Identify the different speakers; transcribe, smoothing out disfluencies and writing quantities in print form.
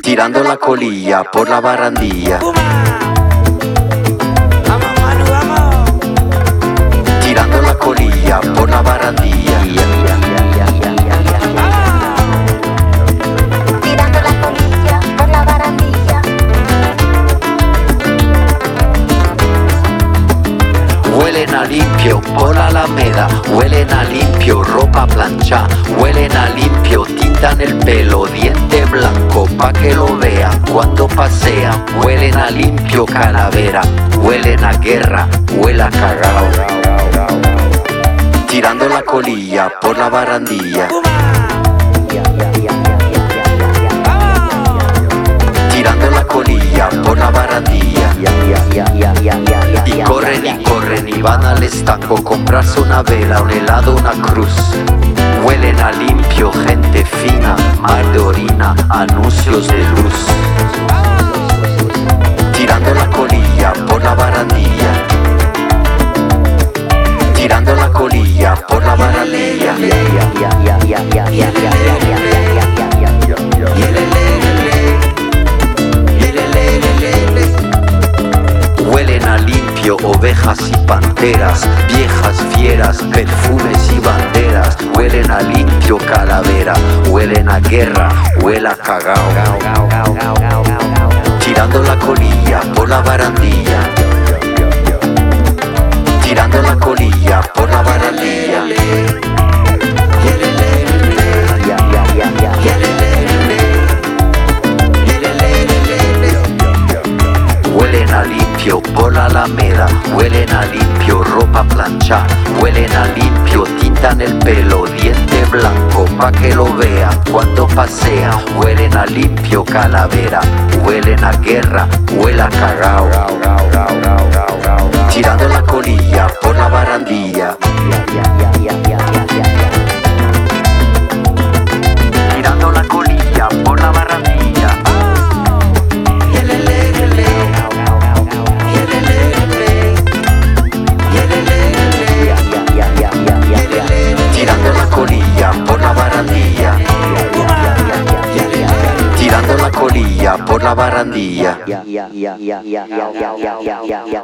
Speaker 1: tirando la colilla por la barandilla.
Speaker 2: Vamos, Manu, vamos.
Speaker 1: Tirando la colilla por la barandilla.
Speaker 3: Tirando la colilla por la barandilla.
Speaker 1: Huelen a limpio por la alameda, huelen a limpio ropa plancha, huelen a limpio tinta en el pelo, diente blanco pa' que lo vean cuando pasean, huelen a limpio calavera, huelen a guerra, huele a cagao. Tirando la colilla por la barandilla. Tirando la colilla por la barandilla. Y corren y van al estanco, comprarse una vela, un helado, una cruz. Huelen a limpio, gente fina, mar de orina, anuncios de luz. Tirando la colilla por la barandilla. Tirando la colilla por la barandilla. Huelen a limpio ovejas y panteras, viejas fieras, perfumes y banderas. Huelen a limpio calavera, huelen a guerra, huele a cagao. Tirando la colilla por la barandilla. Tirando la colilla por la barandilla. Huelen a limpio por la alameda, huelen a limpio ropa plancha, huelen a limpio tinta en el pelo, diente blanco pa' que lo vean cuando pasean, huelen a limpio calavera, huelen a guerra, huele a cagao. Tirando la colilla por la barandilla. Tirando la colilla por la barandilla. Tirando la colilla por la barandilla. Tirando la colilla por la barandilla.